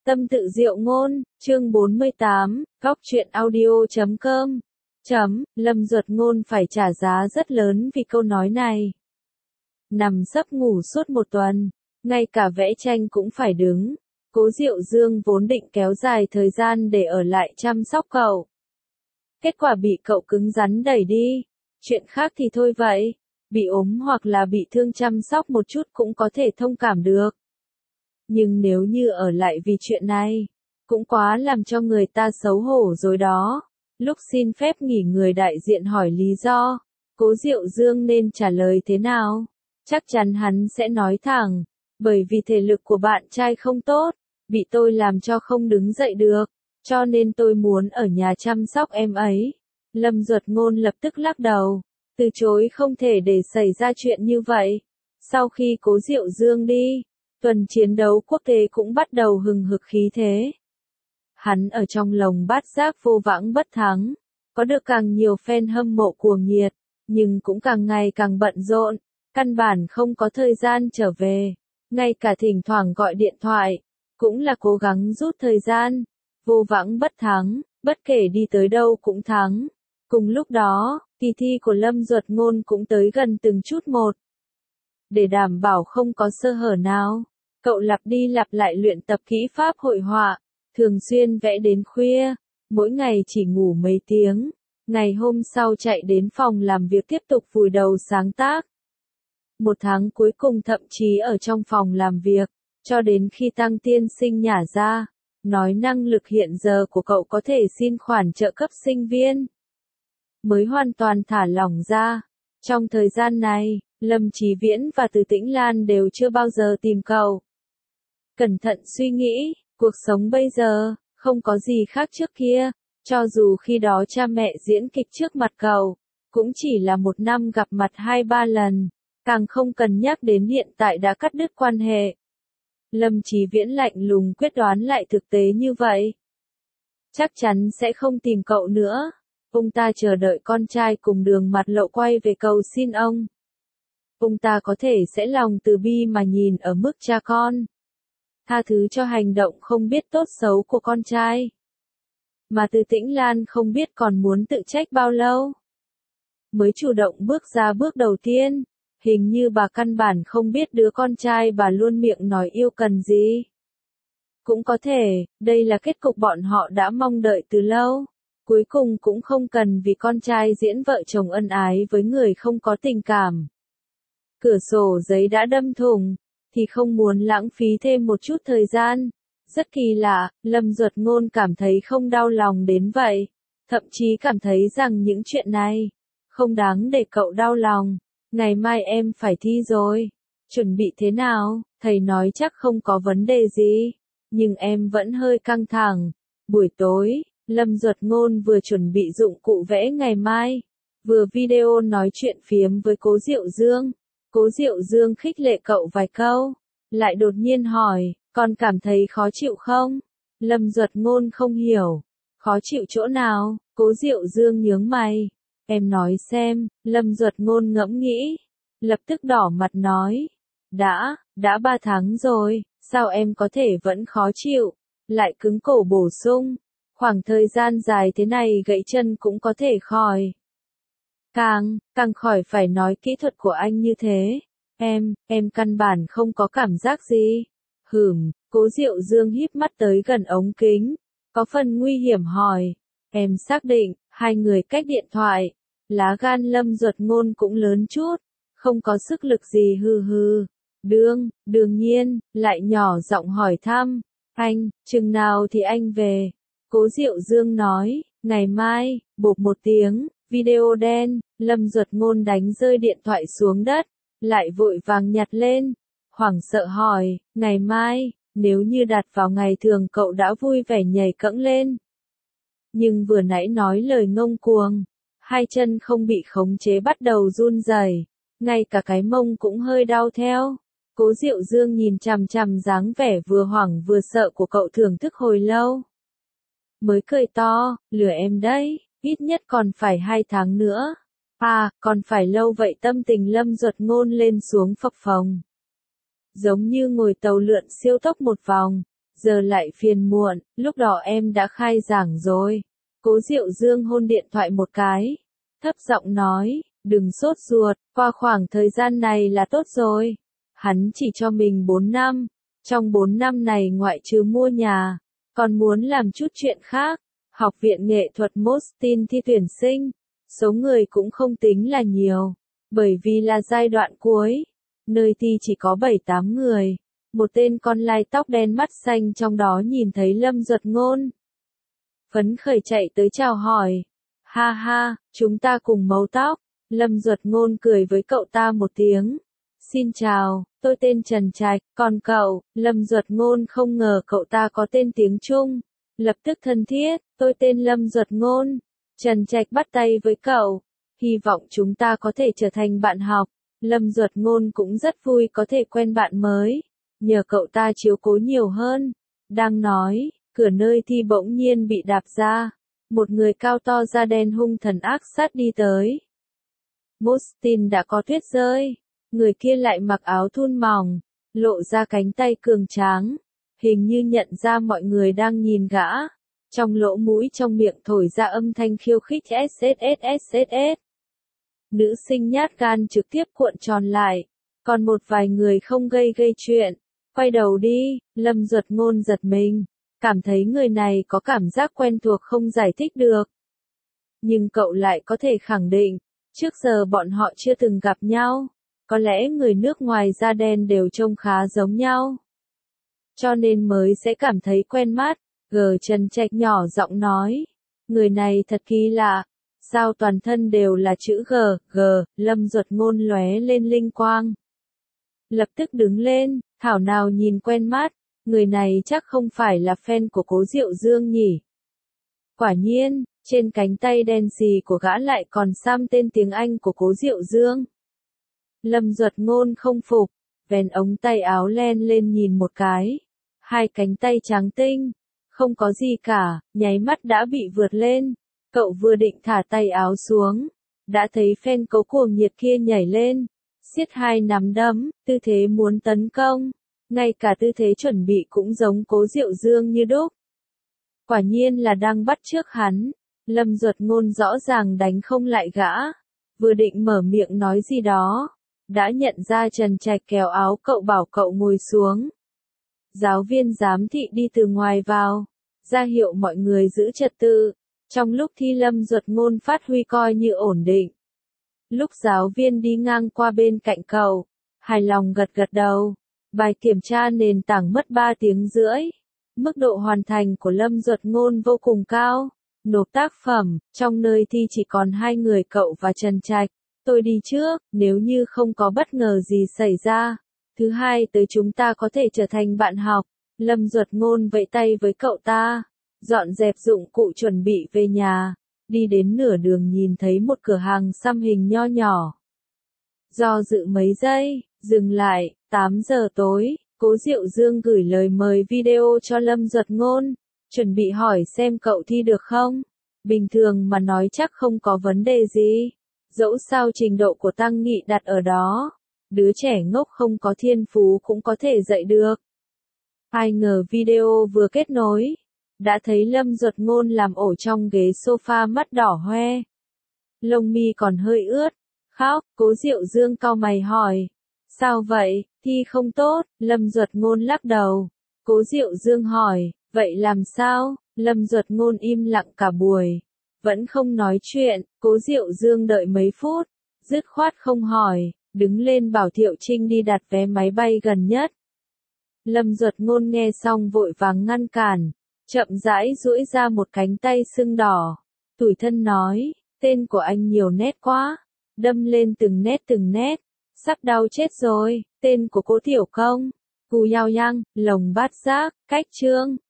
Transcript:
Tâm tự diệu ngôn, chương 48, góc truyện audio.com. Lâm Duật Ngôn phải trả giá rất lớn vì câu nói này. Nằm sấp ngủ suốt một tuần, ngay cả vẽ tranh cũng phải đứng. Cố Diệu Dương vốn định kéo dài thời gian để ở lại chăm sóc cậu. Kết quả bị cậu cứng rắn đẩy đi. Chuyện khác thì thôi vậy, bị ốm hoặc là bị thương chăm sóc một chút cũng có thể thông cảm được. Nhưng nếu như ở lại vì chuyện này, cũng quá làm cho người ta xấu hổ rồi đó. Lúc xin phép nghỉ người đại diện hỏi lý do, Cố Diệu Dương nên trả lời thế nào? Chắc chắn hắn sẽ nói thẳng, bởi vì thể lực của bạn trai không tốt, bị tôi làm cho không đứng dậy được, cho nên tôi muốn ở nhà chăm sóc em ấy. Lâm Duật Ngôn lập tức lắc đầu, từ chối không thể để xảy ra chuyện như vậy. Sau khi Cố Diệu Dương đi, tuần chiến đấu quốc tế cũng bắt đầu hừng hực khí thế. Hắn ở trong lồng bát giác vô vãng bất thắng, có được càng nhiều fan hâm mộ cuồng nhiệt, nhưng cũng càng ngày càng bận rộn, căn bản không có thời gian trở về, ngay cả thỉnh thoảng gọi điện thoại, cũng là cố gắng rút thời gian. Vô vãng bất thắng, bất kể đi tới đâu cũng thắng. Cùng lúc đó, kỳ thi của Lâm Duật Ngôn cũng tới gần từng chút một. Để đảm bảo không có sơ hở nào, cậu lặp đi lặp lại luyện tập kỹ pháp hội họa, thường xuyên vẽ đến khuya, mỗi ngày chỉ ngủ mấy tiếng, ngày hôm sau chạy đến phòng làm việc tiếp tục vùi đầu sáng tác. Một tháng cuối cùng thậm chí ở trong phòng làm việc, cho đến khi Tăng tiên sinh nhả ra, nói năng lực hiện giờ của cậu có thể xin khoản trợ cấp sinh viên, mới hoàn toàn thả lỏng ra. Trong thời gian này, Lâm Chí Viễn và Từ Tĩnh Lan đều chưa bao giờ tìm cậu. Cẩn thận suy nghĩ, cuộc sống bây giờ, không có gì khác trước kia, cho dù khi đó cha mẹ diễn kịch trước mặt cậu, cũng chỉ là một năm gặp mặt 2-3 lần, càng không cần nhắc đến hiện tại đã cắt đứt quan hệ. Lâm Chí Viễn lạnh lùng quyết đoán lại thực tế như vậy. Chắc chắn sẽ không tìm cậu nữa, ông ta chờ đợi con trai cùng Đường Mặt Lộ quay về cầu xin ông. Ông ta có thể sẽ lòng từ bi mà nhìn ở mức cha con, tha thứ cho hành động không biết tốt xấu của con trai. Mà Từ Tĩnh Lan không biết còn muốn tự trách bao lâu, mới chủ động bước ra bước đầu tiên. Hình như bà căn bản không biết đứa con trai bà luôn miệng nói yêu cần gì. Cũng có thể, đây là kết cục bọn họ đã mong đợi từ lâu. Cuối cùng cũng không cần vì con trai diễn vợ chồng ân ái với người không có tình cảm. Cửa sổ giấy đã đâm thủng, thì không muốn lãng phí thêm một chút thời gian. Rất kỳ lạ, Lâm Duật Ngôn cảm thấy không đau lòng đến vậy. Thậm chí cảm thấy rằng những chuyện này không đáng để cậu đau lòng. Ngày mai em phải thi rồi. Chuẩn bị thế nào? Thầy nói chắc không có vấn đề gì. Nhưng em vẫn hơi căng thẳng. Buổi tối, Lâm Duật Ngôn vừa chuẩn bị dụng cụ vẽ ngày mai, vừa video nói chuyện phiếm với Cố Diệu Dương. Cố Diệu Dương khích lệ cậu vài câu, lại đột nhiên hỏi, con cảm thấy khó chịu không? Lâm Duật Ngôn không hiểu. Khó chịu chỗ nào? Cố Diệu Dương nhướng mày. Em nói xem. Lâm Duật Ngôn ngẫm nghĩ, lập tức đỏ mặt nói, đã 3 tháng rồi, sao em có thể vẫn khó chịu? Lại cứng cổ bổ sung, khoảng thời gian dài thế này gãy chân cũng có thể khỏi. Càng khỏi phải nói kỹ thuật của anh như thế. Em căn bản không có cảm giác gì. Cố Diệu Dương híp mắt tới gần ống kính, có phần nguy hiểm hỏi, em xác định, hai người cách điện thoại, lá gan Lâm Duật Ngôn cũng lớn chút, không có sức lực gì đương nhiên, lại nhỏ giọng hỏi thăm, anh, chừng nào thì anh về? Cố Diệu Dương nói, ngày mai, bộp một tiếng, video đen, Lâm Duật Ngôn đánh rơi điện thoại xuống đất, lại vội vàng nhặt lên, hoảng sợ hỏi, ngày mai, nếu như đặt vào ngày thường cậu đã vui vẻ nhảy cẫng lên. Nhưng vừa nãy nói lời ngông cuồng, hai chân không bị khống chế bắt đầu run rẩy, ngay cả cái mông cũng hơi đau theo. Cố Diệu Dương nhìn chằm chằm dáng vẻ vừa hoảng vừa sợ của cậu thưởng thức hồi lâu. Mới cười to, lừa em đấy, ít nhất còn phải 2 tháng nữa. À, còn phải lâu vậy? Tâm tình Lâm Duật Ngôn lên xuống phập phồng. Giống như ngồi tàu lượn siêu tốc một vòng, giờ lại phiền muộn, lúc đó em đã khai giảng rồi. Cố Diệu Dương hôn điện thoại một cái, thấp giọng nói, đừng sốt ruột, qua khoảng thời gian này là tốt rồi. Hắn chỉ cho mình 4 năm, trong 4 năm này ngoại trừ mua nhà, còn muốn làm chút chuyện khác. Học viện nghệ thuật Mostin thi tuyển sinh, số người cũng không tính là nhiều, bởi vì là giai đoạn cuối, nơi thi chỉ có 7-8 người. Một tên con lai tóc đen mắt xanh trong đó nhìn thấy Lâm Duật Ngôn, phấn khởi chạy tới chào hỏi. Ha ha, chúng ta cùng màu tóc. Lâm Duật Ngôn cười với cậu ta một tiếng. Xin chào, tôi tên Trần Trạch, còn cậu? Lâm Duật Ngôn không ngờ cậu ta có tên tiếng Trung, lập tức thân thiết, tôi tên Lâm Duật Ngôn. Trần Trạch bắt tay với cậu, hy vọng chúng ta có thể trở thành bạn học. Lâm Duật Ngôn cũng rất vui có thể quen bạn mới, nhờ cậu ta chiếu cố nhiều hơn. Đang nói, cửa nơi thi bỗng nhiên bị đạp ra, một người cao to da đen hung thần ác sát đi tới. Mostin đã có tuyết rơi, người kia lại mặc áo thun mỏng, lộ ra cánh tay cường tráng, hình như nhận ra mọi người đang nhìn gã. Trong lỗ mũi trong miệng thổi ra âm thanh khiêu khích SSSSS. Nữ sinh nhát gan trực tiếp cuộn tròn lại, còn một vài người không gây chuyện. Quay đầu đi, Lâm Duật Ngôn giật mình, cảm thấy người này có cảm giác quen thuộc không giải thích được. Nhưng cậu lại có thể khẳng định, trước giờ bọn họ chưa từng gặp nhau, có lẽ người nước ngoài da đen đều trông khá giống nhau. Cho nên mới sẽ cảm thấy quen mắt. Trần Trạch nhỏ giọng nói, người này thật kỳ lạ, sao toàn thân đều là chữ G. Lâm Duật Ngôn lóe lên linh quang. Lập tức đứng lên, thảo nào nhìn quen mắt, người này chắc không phải là fan của Cố Diệu Dương nhỉ. Quả nhiên, trên cánh tay đen xì của gã lại còn xăm tên tiếng Anh của Cố Diệu Dương. Lâm Duật Ngôn không phục, vén ống tay áo len lên nhìn một cái, hai cánh tay trắng tinh, không có gì cả, nháy mắt đã bị vượt lên. Cậu vừa định thả tay áo xuống, đã thấy fan Cố cuồng nhiệt kia nhảy lên, siết hai nắm đấm, tư thế muốn tấn công, ngay cả tư thế chuẩn bị cũng giống Cố Diệu Dương như đúc. Quả nhiên là đang bắt chước hắn. Lâm Duật Ngôn rõ ràng đánh không lại gã, vừa định mở miệng nói gì đó, đã nhận ra Trần Trạch kéo áo cậu bảo cậu ngồi xuống. Giáo viên giám thị đi từ ngoài vào, ra hiệu mọi người giữ trật tự. Trong lúc thi Lâm Duật Ngôn phát huy coi như ổn định. Lúc giáo viên đi ngang qua bên cạnh cậu, hài lòng gật đầu. Bài kiểm tra nền tảng mất 3 tiếng rưỡi. Mức độ hoàn thành của Lâm Duật Ngôn vô cùng cao. Nộp tác phẩm, trong nơi thi chỉ còn 2 người cậu và Trần Trạch. Tôi đi trước, nếu như không có bất ngờ gì xảy ra. Thứ hai tới chúng ta có thể trở thành bạn học. Lâm Duật Ngôn vẫy tay với cậu ta, dọn dẹp dụng cụ chuẩn bị về nhà. Đi đến nửa đường nhìn thấy một cửa hàng xăm hình nho nhỏ. Do dự mấy giây, dừng lại. 8 giờ tối, Cố Diệu Dương gửi lời mời video cho Lâm Duật Ngôn, chuẩn bị hỏi xem cậu thi được không. Bình thường mà nói chắc không có vấn đề gì, dẫu sao trình độ của Tăng Nghị đặt ở đó, đứa trẻ ngốc không có thiên phú cũng có thể dạy được. Ai ngờ video vừa kết nối, đã thấy Lâm Duật Ngôn làm ổ trong ghế sofa mắt đỏ hoe, lông mi còn hơi ướt, khóc. Cố Diệu Dương cau mày hỏi, sao vậy, thi không tốt? Lâm Duật Ngôn lắc đầu. Cố Diệu Dương hỏi, vậy làm sao? Lâm Duật Ngôn im lặng cả buổi, vẫn không nói chuyện. Cố Diệu Dương đợi mấy phút, dứt khoát không hỏi, đứng lên bảo Thiệu Trinh đi đặt vé máy bay gần nhất. Lâm Duật Ngôn nghe xong vội vàng ngăn cản, chậm rãi duỗi ra một cánh tay sưng đỏ, tủi thân nói, tên của anh nhiều nét quá, đâm lên từng nét, sắp đau chết rồi. Tên của Cố Tiểu Công, Cù Yao Yang, Lồng Bát Giác, Cách Trương,